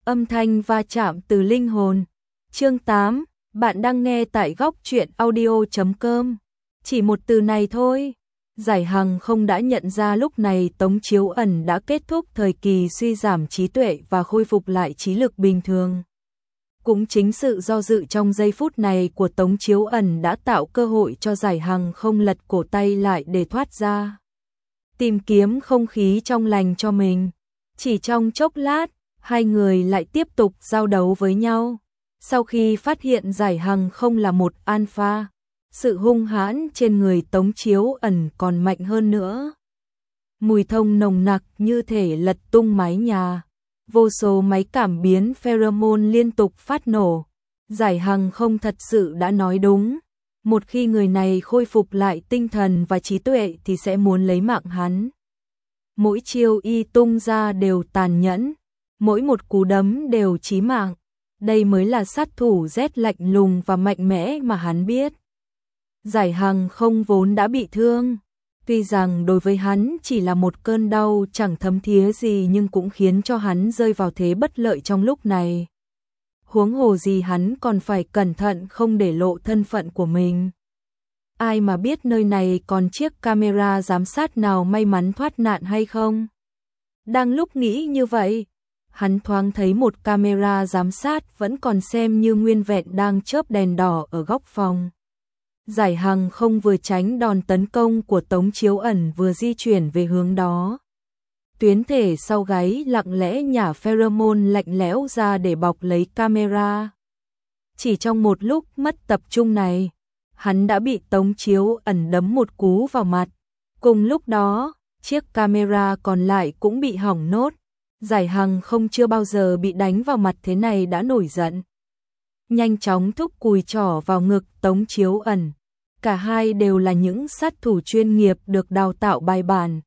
Âm thanh va chạm từ linh hồn. Chương 8, bạn đang nghe tại góc truyện audio.com. Chỉ một từ này thôi. Giải Hằng không đã nhận ra lúc này Tống Chiếu Ẩn đã kết thúc thời kỳ suy giảm trí tuệ và khôi phục lại trí lực bình thường. Cũng chính sự do dự trong giây phút này của Tống Chiếu Ẩn đã tạo cơ hội cho Giải Hằng không lật cổ tay lại để thoát ra. Tìm kiếm không khí trong lành cho mình. Chỉ trong chốc lát, hai người lại tiếp tục giao đấu với nhau. Sau khi phát hiện Giải Hằng không là một alpha, sự hung hãn trên người Tống Chiếu Ẩn còn mạnh hơn nữa. Mùi thông nồng nặc như thể lật tung mái nhà. Vô số máy cảm biến pheromone liên tục phát nổ. Giải Hằng không thật sự đã nói đúng. Một khi người này khôi phục lại tinh thần và trí tuệ thì sẽ muốn lấy mạng hắn. Mỗi chiêu y tung ra đều tàn nhẫn, mỗi một cú đấm đều chí mạng. Đây mới là sát thủ rét lạnh lùng và mạnh mẽ mà hắn biết. Giải Hằng không vốn đã bị thương. Tuy rằng đối với hắn chỉ là một cơn đau chẳng thấm thía gì nhưng cũng khiến cho hắn rơi vào thế bất lợi trong lúc này. Huống hồ gì hắn còn phải cẩn thận không để lộ thân phận của mình. Ai mà biết nơi này còn chiếc camera giám sát nào may mắn thoát nạn hay không? Đang lúc nghĩ như vậy, hắn thoáng thấy một camera giám sát vẫn còn xem như nguyên vẹn đang chớp đèn đỏ ở góc phòng. Giải Hằng không vừa tránh đòn tấn công của Tống Chiếu Ẩn vừa di chuyển về hướng đó. Tuyến thể sau gáy lặng lẽ nhả pheromone lạnh lẽo ra để bọc lấy camera. Chỉ trong một lúc mất tập trung này, hắn đã bị Tống Chiếu Ẩn đấm một cú vào mặt. Cùng lúc đó, chiếc camera còn lại cũng bị hỏng nốt. Giải Hằng không chưa bao giờ bị đánh vào mặt thế này đã nổi giận. Nhanh chóng thúc cùi trỏ vào ngực Tống Chiếu Ẩn. Cả hai đều là những sát thủ chuyên nghiệp được đào tạo bài bản.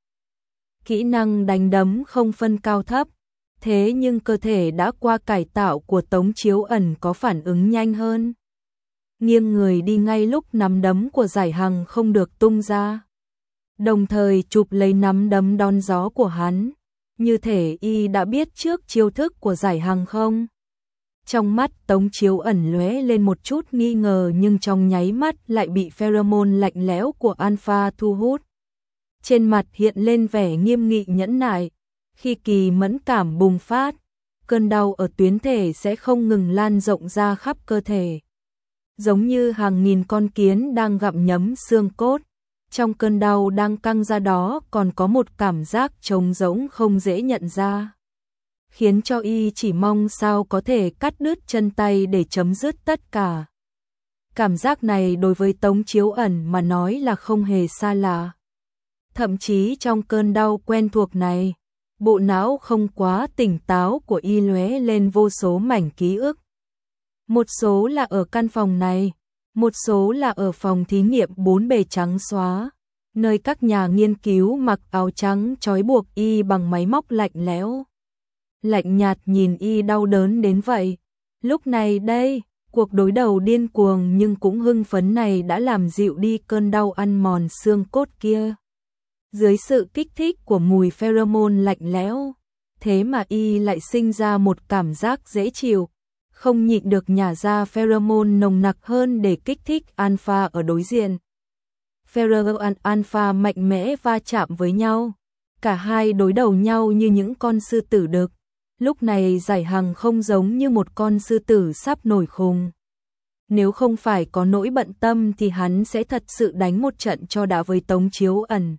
Kỹ năng đánh đấm không phân cao thấp. Thế nhưng cơ thể đã qua cải tạo của Tống Chiếu Ẩn có phản ứng nhanh hơn. Nghiêng người đi ngay lúc nắm đấm của Giải Hằng không được tung ra. Đồng thời chụp lấy nắm đấm đón gió của hắn. Như thể y đã biết trước chiêu thức của Giải Hằng không? Trong mắt Tống Chiếu Ẩn lóe lên một chút nghi ngờ nhưng trong nháy mắt lại bị pheromone lạnh lẽo của alpha thu hút. Trên mặt hiện lên vẻ nghiêm nghị nhẫn nại. Khi kỳ mẫn cảm bùng phát, cơn đau ở tuyến thể sẽ không ngừng lan rộng ra khắp cơ thể. Giống như hàng nghìn con kiến đang gặm nhấm xương cốt. Trong cơn đau đang căng ra đó còn có một cảm giác trống rỗng không dễ nhận ra. Khiến cho y chỉ mong sao có thể cắt đứt chân tay để chấm dứt tất cả. Cảm giác này đối với Tống Chiếu Ẩn mà nói là không hề xa lạ. Thậm chí trong cơn đau quen thuộc này, bộ não không quá tỉnh táo của y lóe lên vô số mảnh ký ức. Một số là ở căn phòng này, một số là ở phòng thí nghiệm bốn bề trắng xóa, nơi các nhà nghiên cứu mặc áo trắng trói buộc y bằng máy móc lạnh lẽo. Lạnh nhạt nhìn y đau đớn đến vậy. Lúc này đây, cuộc đối đầu điên cuồng nhưng cũng hưng phấn này đã làm dịu đi cơn đau ăn mòn xương cốt kia. Dưới sự kích thích của mùi pheromone lạnh lẽo, thế mà y lại sinh ra một cảm giác dễ chịu, không nhịn được nhả ra pheromone nồng nặc hơn để kích thích alpha ở đối diện. Pheromone alpha mạnh mẽ va chạm với nhau, cả hai đối đầu nhau như những con sư tử đực. Lúc này Giải Hằng không giống như một con sư tử sắp nổi khùng. Nếu không phải có nỗi bận tâm thì hắn sẽ thật sự đánh một trận cho đã với Tống Chiếu Ẩn.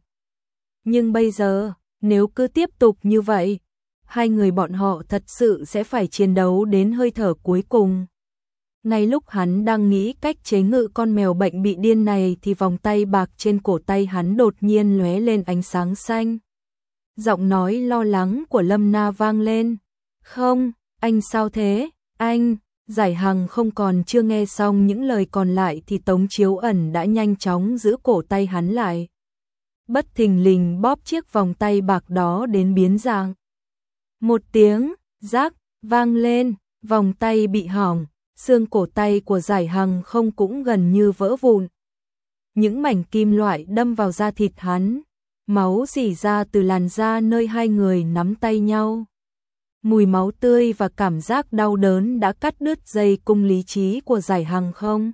Nhưng bây giờ, nếu cứ tiếp tục như vậy, hai người bọn họ thật sự sẽ phải chiến đấu đến hơi thở cuối cùng. Ngay lúc hắn đang nghĩ cách chế ngự con mèo bệnh bị điên này thì vòng tay bạc trên cổ tay hắn đột nhiên lóe lên ánh sáng xanh. Giọng nói lo lắng của Lâm Na vang lên. Không, anh sao thế, anh? Giải Hằng không còn chưa nghe xong những lời còn lại thì Tống Chiếu Ẩn đã nhanh chóng giữ cổ tay hắn lại. Bất thình lình bóp chiếc vòng tay bạc đó đến biến dạng. Một tiếng, rác, vang lên, vòng tay bị hỏng, xương cổ tay của Giải Hằng không cũng gần như vỡ vụn. Những mảnh kim loại đâm vào da thịt hắn, máu rỉ ra từ làn da nơi hai người nắm tay nhau. Mùi máu tươi và cảm giác đau đớn đã cắt đứt dây cung lý trí của Giải Hằng không.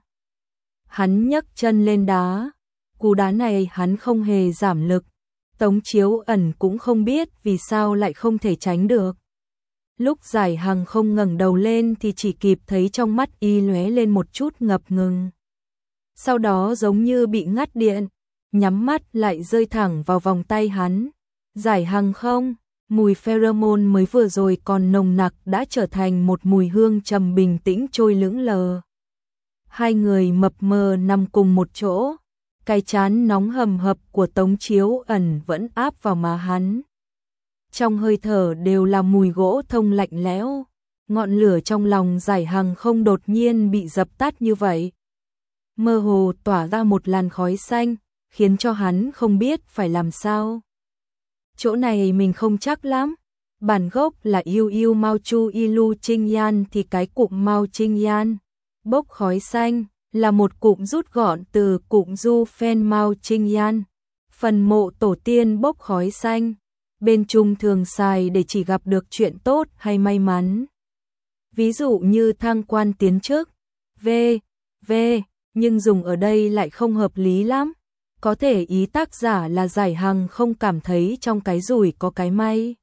Hắn nhấc chân lên đá. Cú đá này hắn không hề giảm lực. Tống Chiếu Ẩn cũng không biết vì sao lại không thể tránh được. Lúc Giải Hằng không ngẩng đầu lên thì chỉ kịp thấy trong mắt y lóe lên một chút ngập ngừng. Sau đó giống như bị ngắt điện, nhắm mắt lại rơi thẳng vào vòng tay hắn. Giải Hằng không, mùi pheromone mới vừa rồi còn nồng nặc đã trở thành một mùi hương trầm bình tĩnh trôi lững lờ. Hai người mập mờ nằm cùng một chỗ, cái trán nóng hầm hập của Tống Chiếu Ẩn vẫn áp vào má hắn. Trong hơi thở đều là mùi gỗ thông lạnh lẽo, ngọn lửa trong lòng Giải Hằng không đột nhiên bị dập tắt như vậy. Mơ hồ tỏa ra một làn khói xanh, khiến cho hắn không biết phải làm sao. Chỗ này mình không chắc lắm. Bản gốc là Yêu Yêu Mao Chu Ilu Trinh Yan thì cái cụm Mao Trinh Yan, bốc khói xanh, là một cụm rút gọn từ cụm Du Phen Mao Trinh Yan, phần mộ tổ tiên bốc khói xanh. Bên Trung thường xài để chỉ gặp được chuyện tốt hay may mắn. Ví dụ như thăng quan tiến chức, v. Nhưng dùng ở đây lại không hợp lý lắm. Có thể ý tác giả là Giải Hằng không cảm thấy trong cái rủi có cái may.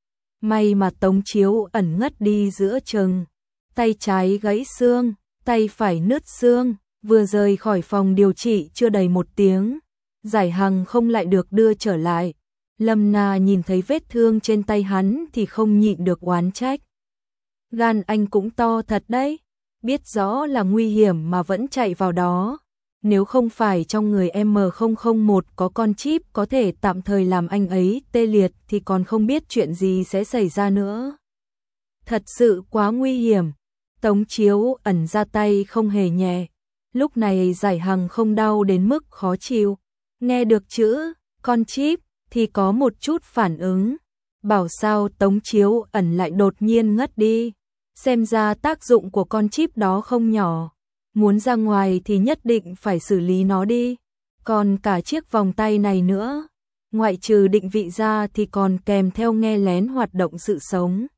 May mà Tống Chiếu Ẩn ngất đi giữa chừng. Tay trái gãy xương, tay phải nứt xương, vừa rời khỏi phòng điều trị chưa đầy 1 tiếng. Giải Hằng không lại được đưa trở lại. Lâm Na nhìn thấy vết thương trên tay hắn thì không nhịn được oán trách. Gan anh cũng to thật đấy, biết rõ là nguy hiểm mà vẫn chạy vào đó. Nếu không phải trong người M001 có con chip có thể tạm thời làm anh ấy tê liệt thì còn không biết chuyện gì sẽ xảy ra nữa. Thật sự quá nguy hiểm. Tống Chiếu Ẩn ra tay không hề nhẹ. Lúc này Giải Hằng không đau đến mức khó chịu. Nghe được chữ con chip thì có một chút phản ứng. Bảo sao Tống Chiếu Ẩn lại đột nhiên ngất đi. Xem ra tác dụng của con chip đó không nhỏ. Muốn ra ngoài thì nhất định phải xử lý nó đi. Còn cả chiếc vòng tay này nữa, ngoại trừ định vị ra thì còn kèm theo nghe lén hoạt động sự sống.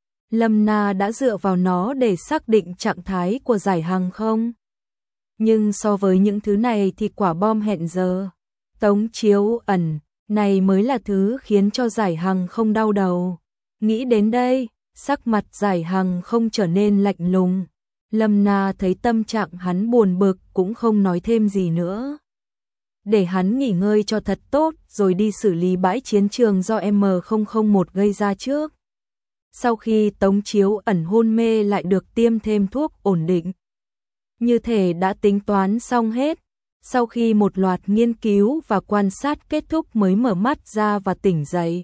Lâm Na đã dựa vào nó để xác định trạng thái của Giải Hằng không? Nhưng so với những thứ này thì quả bom hẹn giờ. Tống Chiếu Ẩn, này mới là thứ khiến cho Giải Hằng không đau đầu. Nghĩ đến đây, sắc mặt Giải Hằng không trở nên lạnh lùng. Lâm Na thấy tâm trạng hắn buồn bực cũng không nói thêm gì nữa. Để hắn nghỉ ngơi cho thật tốt rồi đi xử lý bãi chiến trường do M001 gây ra trước. Sau khi Tống Chiếu Ẩn hôn mê lại được tiêm thêm thuốc ổn định. Như thể đã tính toán xong hết. Sau khi một loạt nghiên cứu và quan sát kết thúc mới mở mắt ra và tỉnh dậy.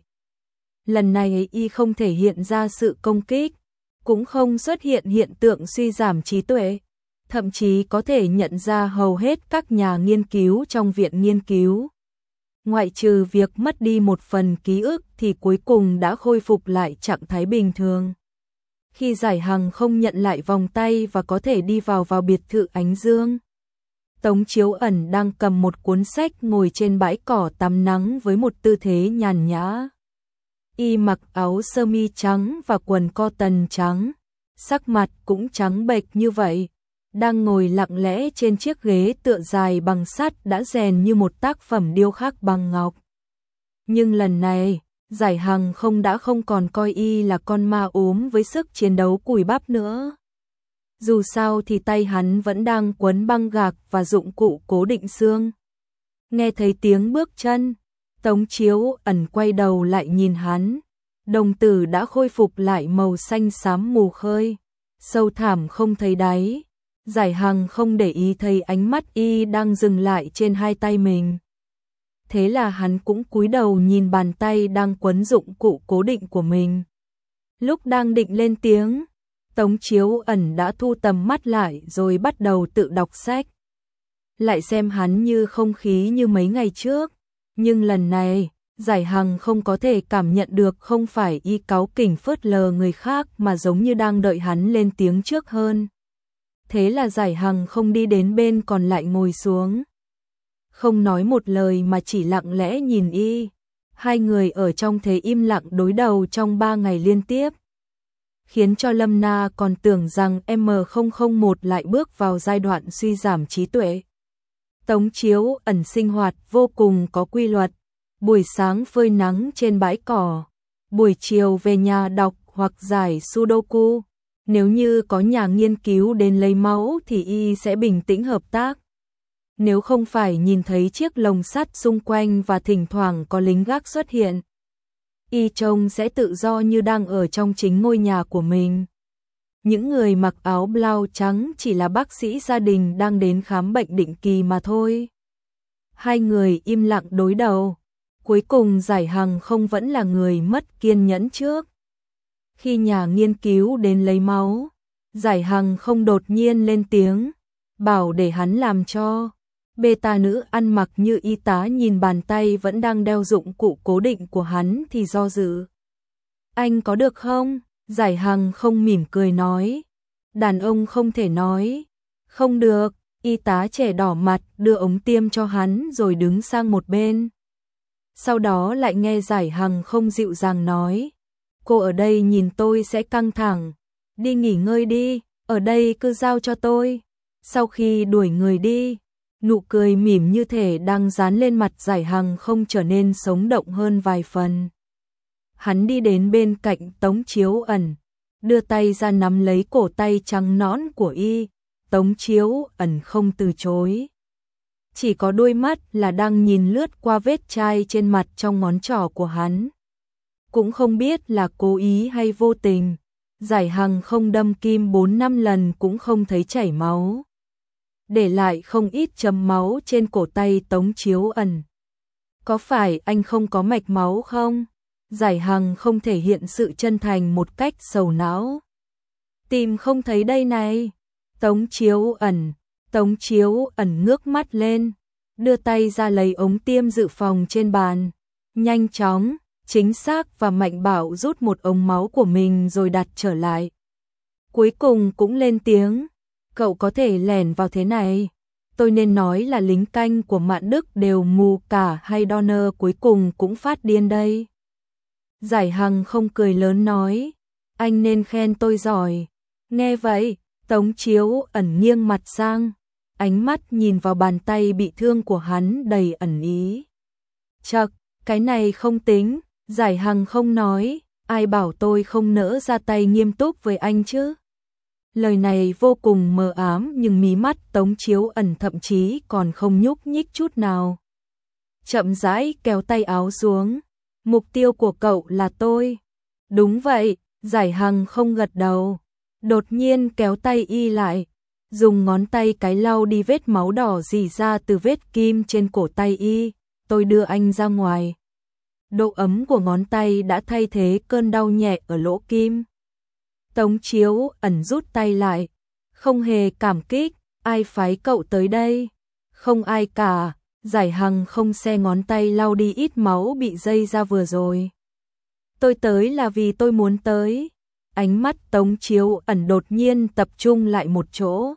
Lần này y không thể hiện ra sự công kích, cũng không xuất hiện hiện tượng suy giảm trí tuệ, thậm chí có thể nhận ra hầu hết các nhà nghiên cứu trong viện nghiên cứu. Ngoại trừ việc mất đi một phần ký ức thì cuối cùng đã khôi phục lại trạng thái bình thường. Khi Giải Hằng không nhận lại vòng tay và có thể đi vào biệt thự Ánh Dương. Tống Chiếu Ẩn đang cầm một cuốn sách ngồi trên bãi cỏ tắm nắng với một tư thế nhàn nhã. Y mặc áo sơ mi trắng và quần cotton trắng, sắc mặt cũng trắng bệch như vậy, đang ngồi lặng lẽ trên chiếc ghế tựa dài bằng sắt đã rèn như một tác phẩm điêu khắc bằng ngọc. Nhưng lần này, Giải Hằng không còn coi y là con ma ốm với sức chiến đấu cùi bắp nữa. Dù sao thì tay hắn vẫn đang quấn băng gạc và dụng cụ cố định xương. Nghe thấy tiếng bước chân, Tống Chiếu Ẩn quay đầu lại nhìn hắn. Đồng tử đã khôi phục lại màu xanh xám mù khơi, sâu thẳm không thấy đáy. Giải Hằng không để ý thấy ánh mắt y đang dừng lại trên hai tay mình. Thế là hắn cũng cúi đầu nhìn bàn tay đang quấn dụng cụ cố định của mình. Lúc đang định lên tiếng, Tống Chiếu Ẩn đã thu tầm mắt lại rồi bắt đầu tự đọc sách. Lại xem hắn như không khí như mấy ngày trước, nhưng lần này, Giải Hằng không có thể cảm nhận được không phải y cáu kỉnh phớt lờ người khác mà giống như đang đợi hắn lên tiếng trước hơn. Thế là Giải Hằng không đi đến bên còn lại ngồi xuống. Không nói một lời mà chỉ lặng lẽ nhìn y. Hai người ở trong thế im lặng đối đầu trong 3 ngày liên tiếp. khiến cho Lâm Na còn tưởng rằng M001 lại bước vào giai đoạn suy giảm trí tuệ. Tống Chiếu Ẩn sinh hoạt vô cùng có quy luật, buổi sáng phơi nắng trên bãi cỏ, buổi chiều về nhà đọc hoặc giải Sudoku. Nếu như có nhà nghiên cứu đến lấy máu thì y sẽ bình tĩnh hợp tác. Nếu không phải nhìn thấy chiếc lồng sắt xung quanh và thỉnh thoảng có lính gác xuất hiện, y trông sẽ tự do như đang ở trong chính ngôi nhà của mình. Những người mặc áo blau trắng chỉ là bác sĩ gia đình đang đến khám bệnh định kỳ mà thôi. Hai người im lặng đối đầu. Cuối cùng Giải Hằng không vẫn là người mất kiên nhẫn trước. Khi nhà nghiên cứu đến lấy máu, Giải Hằng không đột nhiên lên tiếng, bảo để hắn làm cho. Beta nữ ăn mặc như y tá nhìn bàn tay vẫn đang đeo dụng cụ cố định của hắn thì do dự. Anh có được không? Giải Hằng không mỉm cười nói. Đàn ông không thể nói. Không được, y tá trẻ đỏ mặt đưa ống tiêm cho hắn rồi đứng sang một bên. Sau đó lại nghe Giải Hằng không dịu dàng nói. Cô ở đây nhìn tôi sẽ căng thẳng. Đi nghỉ ngơi đi, ở đây cứ giao cho tôi. Sau khi đuổi người đi, nụ cười mỉm như thể đang dán lên mặt Giải Hằng không trở nên sống động hơn vài phần. Hắn đi đến bên cạnh Tống Chiếu Ẩn, đưa tay ra nắm lấy cổ tay trắng nõn của y. Tống Chiếu Ẩn không từ chối. Chỉ có đôi mắt là đang nhìn lướt qua vết chai trên mặt trong ngón trỏ của hắn. Cũng không biết là cố ý hay vô tình, Giải Hằng không đâm kim 4-5 lần cũng không thấy chảy máu, để lại không ít chấm máu trên cổ tay Tống Chiếu Ẩn. Có phải anh không có mạch máu không? Giải Hằng không thể hiện sự chân thành một cách sầu não. Tìm không thấy đây này. Tống Chiếu Ẩn ngước mắt lên, đưa tay ra lấy ống tiêm dự phòng trên bàn, nhanh chóng, chính xác và mạnh bạo rút một ống máu của mình rồi đặt trở lại. Cuối cùng cũng lên tiếng, cậu có thể lẻn vào thế này. Tôi nên nói là lính canh của Mạn Đức đều mù cả hay Donner cuối cùng cũng phát điên đây. Giải Hằng không cười lớn nói, anh nên khen tôi giỏi. Nghe vậy, Tống Chiếu Ẩn nghiêng mặt sang, ánh mắt nhìn vào bàn tay bị thương của hắn đầy ẩn ý. Chậc, cái này không tính, Giải Hằng không nói, ai bảo tôi không nỡ ra tay nghiêm túc với anh chứ. Lời này vô cùng mờ ám nhưng mí mắt Tống Chiếu Ẩn thậm chí còn không nhúc nhích chút nào. Chậm rãi kéo tay áo xuống, mục tiêu của cậu là tôi. Đúng vậy, Giải Hằng không gật đầu. Đột nhiên kéo tay y lại, dùng ngón tay cái lau đi vết máu đỏ rỉ ra từ vết kim trên cổ tay y. Tôi đưa anh ra ngoài. Độ ấm của ngón tay đã thay thế cơn đau nhẹ ở lỗ kim. Tống Chiếu Ẩn rút tay lại, không hề cảm kích. Ai phái cậu tới đây? Không ai cả. Giải Hằng không xe ngón tay lau đi ít máu bị dây ra vừa rồi. Tôi tới là vì tôi muốn tới. Ánh mắt Tống Chiếu Ẩn đột nhiên tập trung lại một chỗ.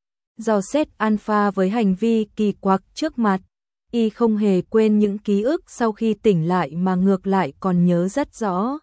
Dò xét Alpha với hành vi kỳ quặc trước mặt, y không hề quên những ký ức sau khi tỉnh lại mà ngược lại còn nhớ rất rõ.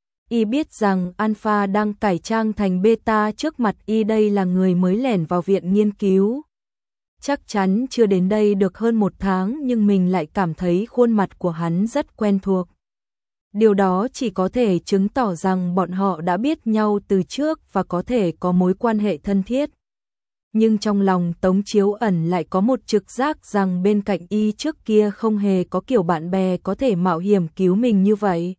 Y biết rằng Alpha đang cải trang thành Beta trước mặt y, đây là người mới lẻn vào viện nghiên cứu. Chắc chắn chưa đến đây được hơn 1 tháng nhưng mình lại cảm thấy khuôn mặt của hắn rất quen thuộc. Điều đó chỉ có thể chứng tỏ rằng bọn họ đã biết nhau từ trước và có thể có mối quan hệ thân thiết. Nhưng trong lòng Tống Chiếu Ẩn lại có một trực giác rằng bên cạnh y trước kia không hề có kiểu bạn bè có thể mạo hiểm cứu mình như vậy.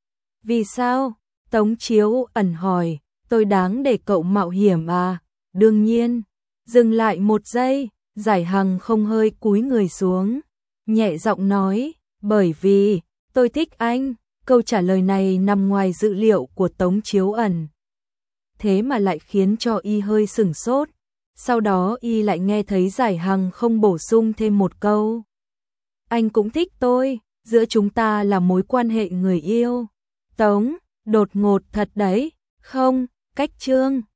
Vì sao? Tống Chiếu Ẩn hỏi, tôi đáng để cậu mạo hiểm à? Đương nhiên. Dừng lại một giây, Giải Hằng không hơi cúi người xuống, nhẹ giọng nói, bởi vì tôi thích anh. Câu trả lời này nằm ngoài dự liệu của Tống Chiếu Ẩn. Thế mà lại khiến cho y hơi sửng sốt. Sau đó y lại nghe thấy Giải Hằng không bổ sung thêm một câu. Anh cũng thích tôi, giữa chúng ta là mối quan hệ người yêu. Tống, đột ngột thật đấy, không, cách chương.